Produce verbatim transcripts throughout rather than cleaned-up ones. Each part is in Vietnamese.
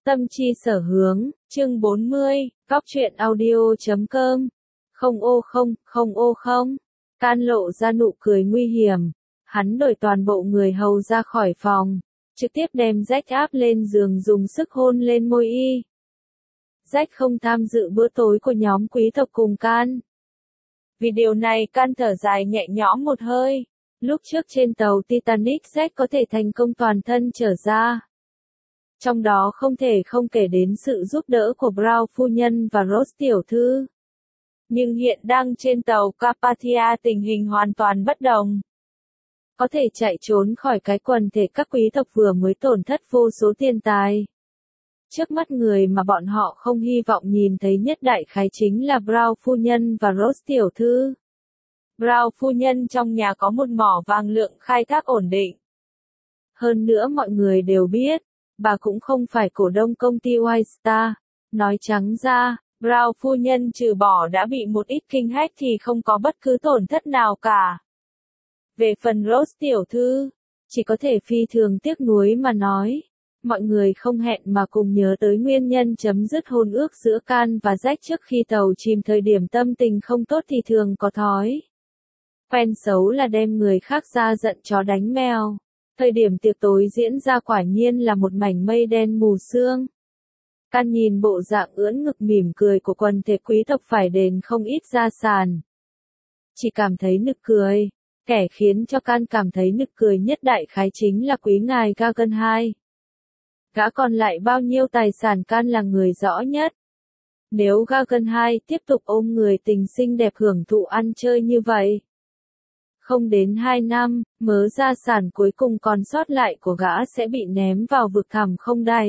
Tâm chi sở hướng, chương bốn mươi, góc truyện audio.com. Không ô không, không ô không. Can lộ ra nụ cười nguy hiểm. Hắn đuổi toàn bộ người hầu ra khỏi phòng. Trực tiếp đem Jack áp lên giường dùng sức hôn lên môi y. Jack không tham dự bữa tối của nhóm quý tộc cùng Can. Vì điều này Can thở dài nhẹ nhõm một hơi. Lúc trước trên tàu Titanic Jack có thể thành công toàn thân trở ra. Trong đó không thể không kể đến sự giúp đỡ của Brown phu nhân và Rose tiểu thư. Nhưng hiện đang trên tàu Carpathia tình hình hoàn toàn bất đồng. Có thể chạy trốn khỏi cái quần thể các quý tộc vừa mới tổn thất vô số tiền tài. Trước mắt người mà bọn họ không hy vọng nhìn thấy nhất đại khái chính là Brown phu nhân và Rose tiểu thư. Brown phu nhân trong nhà có một mỏ vàng lượng khai thác ổn định. Hơn nữa mọi người đều biết, bà cũng không phải cổ đông công ty White Star. Nói trắng ra, Brown phu nhân trừ bỏ đã bị một ít kinh hách thì không có bất cứ tổn thất nào cả. Về phần Rose tiểu thư, chỉ có thể phi thường tiếc nuối mà nói. Mọi người không hẹn mà cùng nhớ tới nguyên nhân chấm dứt hôn ước giữa Can và Jack trước khi tàu chìm, thời điểm tâm tình không tốt thì thường có thói quen xấu là đem người khác ra giận chó đánh mèo. Thời điểm tiệc tối diễn ra quả nhiên là một mảnh mây đen mù sương. Can nhìn bộ dạng ưỡn ngực mỉm cười của quần thể quý tộc phải đền không ít gia sản. Chỉ cảm thấy nực cười. Kẻ khiến cho Can cảm thấy nực cười nhất đại khái chính là quý ngài Gagan hai. Gã còn lại bao nhiêu tài sản Can là người rõ nhất. Nếu Gagan hai tiếp tục ôm người tình xinh đẹp hưởng thụ ăn chơi như vậy, không đến hai năm, mớ gia sản cuối cùng còn sót lại của gã sẽ bị ném vào vực thẳm không đáy.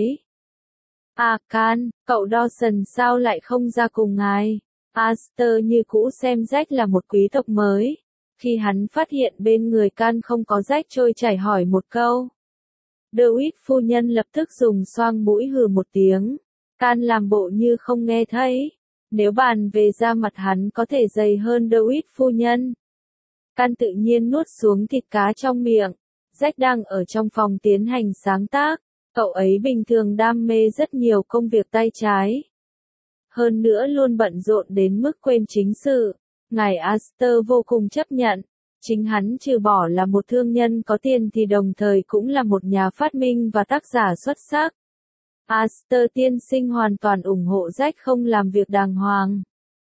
À Can, cậu Dawson sao lại không ra cùng ngài? Astor như cũ xem Jack là một quý tộc mới. Khi hắn phát hiện bên người Can không có Jack trôi chảy hỏi một câu. DeWitt phu nhân lập tức dùng xoang mũi hừ một tiếng. Can làm bộ như không nghe thấy. Nếu bàn về da mặt hắn có thể dày hơn DeWitt phu nhân. Can tự nhiên nuốt xuống thịt cá trong miệng. Jack đang ở trong phòng tiến hành sáng tác. Cậu ấy bình thường đam mê rất nhiều công việc tay trái. Hơn nữa luôn bận rộn đến mức quên chính sự. Ngài Astor vô cùng chấp nhận. Chính hắn trừ bỏ là một thương nhân có tiền thì đồng thời cũng là một nhà phát minh và tác giả xuất sắc. Astor tiên sinh hoàn toàn ủng hộ Jack không làm việc đàng hoàng.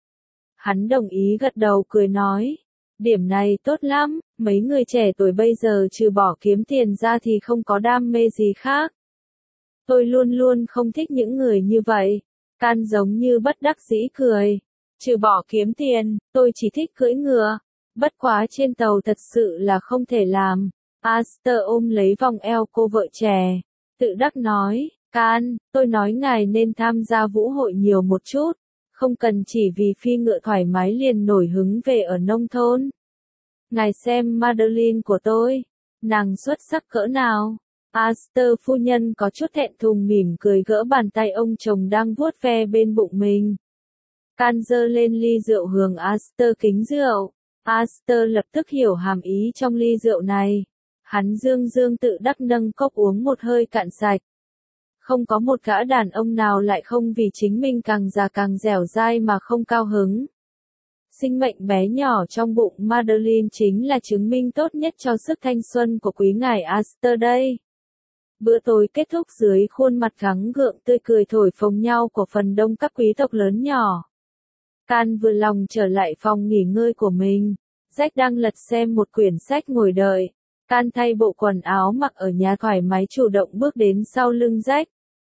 Hắn đồng ý gật đầu cười nói. Điểm này tốt lắm, mấy người trẻ tuổi bây giờ trừ bỏ kiếm tiền ra thì không có đam mê gì khác. Tôi luôn luôn không thích những người như vậy. Can giống như bất đắc dĩ cười. Trừ bỏ kiếm tiền, tôi chỉ thích cưỡi ngựa. Bất quá trên tàu thật sự là không thể làm. Astor ôm lấy vòng eo cô vợ trẻ. Tự đắc nói, Can, tôi nói ngài nên tham gia vũ hội nhiều một chút. Không cần chỉ vì phi ngựa thoải mái liền nổi hứng về ở nông thôn. Ngài xem Madeline của tôi. Nàng xuất sắc cỡ nào. Astor phu nhân có chút thẹn thùng mỉm cười gỡ bàn tay ông chồng đang vuốt ve bên bụng mình. Can giơ lên ly rượu hướng Astor kính rượu. Astor lập tức hiểu hàm ý trong ly rượu này. Hắn dương dương tự đắc nâng cốc uống một hơi cạn sạch. Không có một gã đàn ông nào lại không vì chính mình càng già càng dẻo dai mà không cao hứng. Sinh mệnh bé nhỏ trong bụng Madeline chính là chứng minh tốt nhất cho sức thanh xuân của quý ngài Astor đây. Bữa tối kết thúc dưới khuôn mặt gắng gượng tươi cười thổi phồng nhau của phần đông các quý tộc lớn nhỏ. Can vừa lòng trở lại phòng nghỉ ngơi của mình. Jack đang lật xem một quyển sách ngồi đợi. Can thay bộ quần áo mặc ở nhà thoải mái chủ động bước đến sau lưng Jack.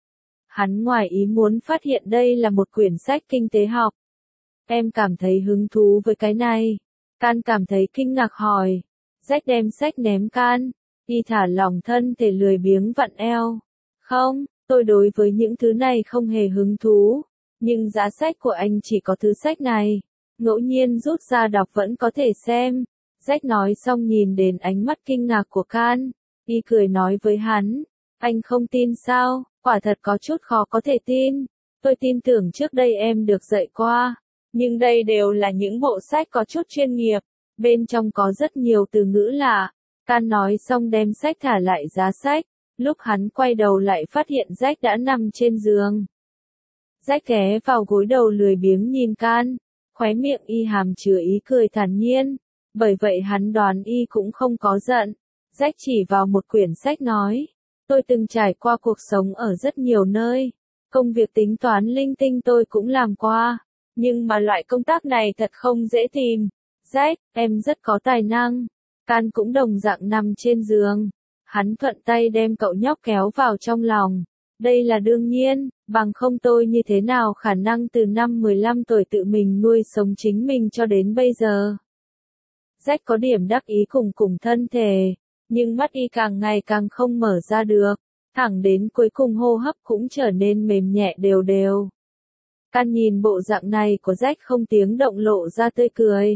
Hắn ngoài ý muốn phát hiện đây là một quyển sách kinh tế học. Em cảm thấy hứng thú với cái này. Can cảm thấy kinh ngạc hỏi. Jack đem sách ném Can. Y thả lỏng thân thể lười biếng vặn eo. Không, tôi đối với những thứ này không hề hứng thú. Nhưng giá sách của anh chỉ có thứ sách này. Ngẫu nhiên rút ra đọc vẫn có thể xem. Jack nói xong nhìn đến ánh mắt kinh ngạc của Can. Y cười nói với hắn. Anh không tin sao? Quả thật có chút khó có thể tin. Tôi tin tưởng trước đây em được dạy qua. Nhưng đây đều là những bộ sách có chút chuyên nghiệp. Bên trong có rất nhiều từ ngữ lạ. Can nói xong đem sách thả lại giá sách. Lúc hắn quay đầu lại phát hiện Jack đã nằm trên giường. Jack ghé vào gối đầu lười biếng nhìn Can, khóe miệng y hàm chứa ý cười thản nhiên, bởi vậy hắn đoán y cũng không có giận. Jack chỉ vào một quyển sách nói, tôi từng trải qua cuộc sống ở rất nhiều nơi, công việc tính toán linh tinh tôi cũng làm qua, nhưng mà loại công tác này thật không dễ tìm. Jack, em rất có tài năng. Can cũng đồng dạng nằm trên giường. Hắn thuận tay đem cậu nhóc kéo vào trong lòng. Đây là đương nhiên, bằng không tôi như thế nào khả năng từ năm mười lăm tuổi tự mình nuôi sống chính mình cho đến bây giờ. Jack có điểm đắc ý cùng cùng thân thể, nhưng mắt y càng ngày càng không mở ra được, thẳng đến cuối cùng hô hấp cũng trở nên mềm nhẹ đều đều. Can nhìn bộ dạng này của Jack không tiếng động lộ ra tươi cười.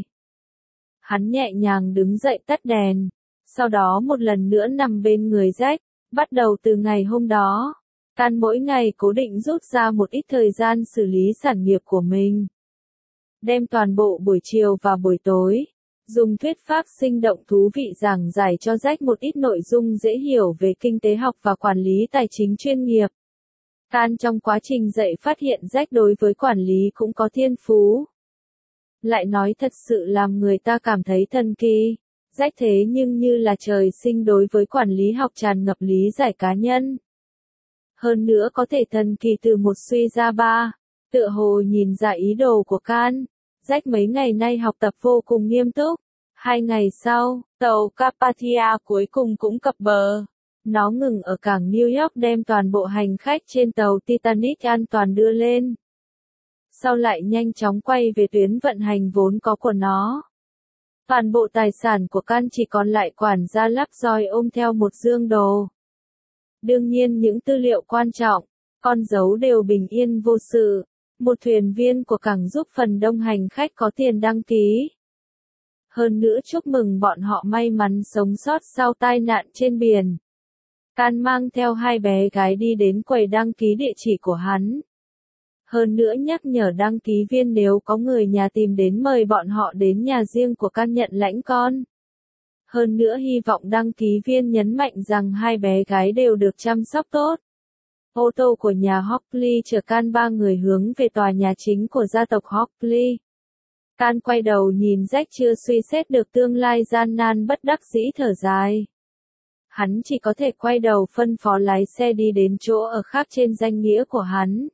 Hắn nhẹ nhàng đứng dậy tắt đèn, sau đó một lần nữa nằm bên người Jack, bắt đầu từ ngày hôm đó. Can mỗi ngày cố định rút ra một ít thời gian xử lý sản nghiệp của mình. Đem toàn bộ buổi chiều và buổi tối, dùng thuyết pháp sinh động thú vị giảng giải cho Jack một ít nội dung dễ hiểu về kinh tế học và quản lý tài chính chuyên nghiệp. Can trong quá trình dạy phát hiện Jack đối với quản lý cũng có thiên phú. Lại nói thật sự làm người ta cảm thấy thần kỳ. Jack thế nhưng như là trời sinh đối với quản lý học tràn ngập lý giải cá nhân. Hơn nữa có thể thần kỳ từ một suy ra ba, tựa hồ nhìn ra ý đồ của Can. Jack mấy ngày nay học tập vô cùng nghiêm túc. Hai ngày sau, tàu Carpathia cuối cùng cũng cập bờ. Nó ngừng ở cảng New York đem toàn bộ hành khách trên tàu Titanic an toàn đưa lên. Sau lại nhanh chóng quay về tuyến vận hành vốn có của nó. Toàn bộ tài sản của Can chỉ còn lại quản gia Lovejoy ôm theo một dương đồ. Đương nhiên những tư liệu quan trọng, con dấu đều bình yên vô sự. Một thuyền viên của cảng giúp phần đông hành khách có tiền đăng ký. Hơn nữa chúc mừng bọn họ may mắn sống sót sau tai nạn trên biển. Can mang theo hai bé gái đi đến quầy đăng ký địa chỉ của hắn. Hơn nữa nhắc nhở đăng ký viên nếu có người nhà tìm đến mời bọn họ đến nhà riêng của Can nhận lãnh con. Hơn nữa hy vọng đăng ký viên nhấn mạnh rằng hai bé gái đều được chăm sóc tốt. Ô tô của nhà Hockley chở Can ba người hướng về tòa nhà chính của gia tộc Hockley. Can quay đầu nhìn Jack chưa suy xét được tương lai gian nan bất đắc dĩ thở dài. Hắn chỉ có thể quay đầu phân phó lái xe đi đến chỗ ở khác trên danh nghĩa của hắn.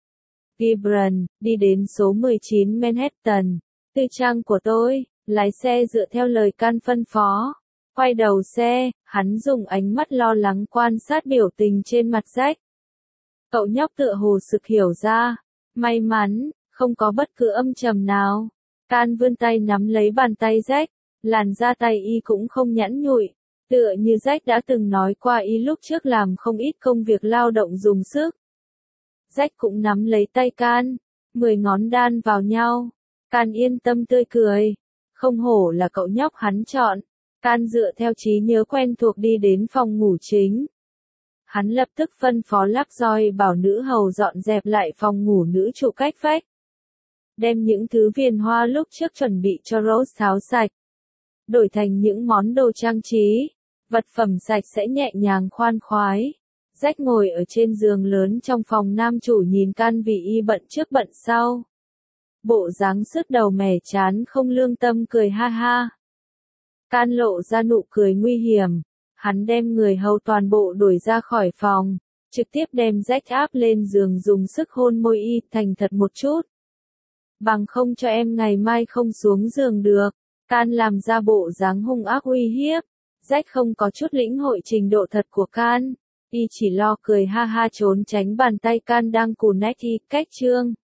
Gibran, đi đến số mười chín Manhattan, tư trang của tôi, lái xe dựa theo lời Can phân phó. Quay đầu xe, hắn dùng ánh mắt lo lắng quan sát biểu tình trên mặt Jack. Cậu nhóc tựa hồ sực hiểu ra. May mắn, không có bất cứ âm trầm nào. Can vươn tay nắm lấy bàn tay Jack, làn da tay y cũng không nhẵn nhụi. Tựa như Jack đã từng nói qua y lúc trước làm không ít công việc lao động dùng sức. Jack cũng nắm lấy tay Can, mười ngón đan vào nhau. Can yên tâm tươi cười. Không hổ là cậu nhóc hắn chọn. Can dựa theo trí nhớ quen thuộc đi đến phòng ngủ chính. Hắn lập tức phân phó Lovejoy bảo nữ hầu dọn dẹp lại phòng ngủ nữ chủ cách vách. Đem những thứ viền hoa lúc trước chuẩn bị cho Rose tháo sạch. Đổi thành những món đồ trang trí. Vật phẩm sạch sẽ nhẹ nhàng khoan khoái. Jack ngồi ở trên giường lớn trong phòng nam chủ nhìn Can vì y bận trước bận sau. Bộ dáng sứt đầu mẻ chán không lương tâm cười ha ha. Can lộ ra nụ cười nguy hiểm. Hắn đem người hầu toàn bộ đuổi ra khỏi phòng. Trực tiếp đem Jack áp lên giường dùng sức hôn môi y thành thật một chút. Bằng không cho em ngày mai không xuống giường được. Can làm ra bộ dáng hung ác uy hiếp. Jack không có chút lĩnh hội trình độ thật của Can. Y chỉ lo cười ha ha trốn tránh bàn tay Can đang cùn nét y cách chương.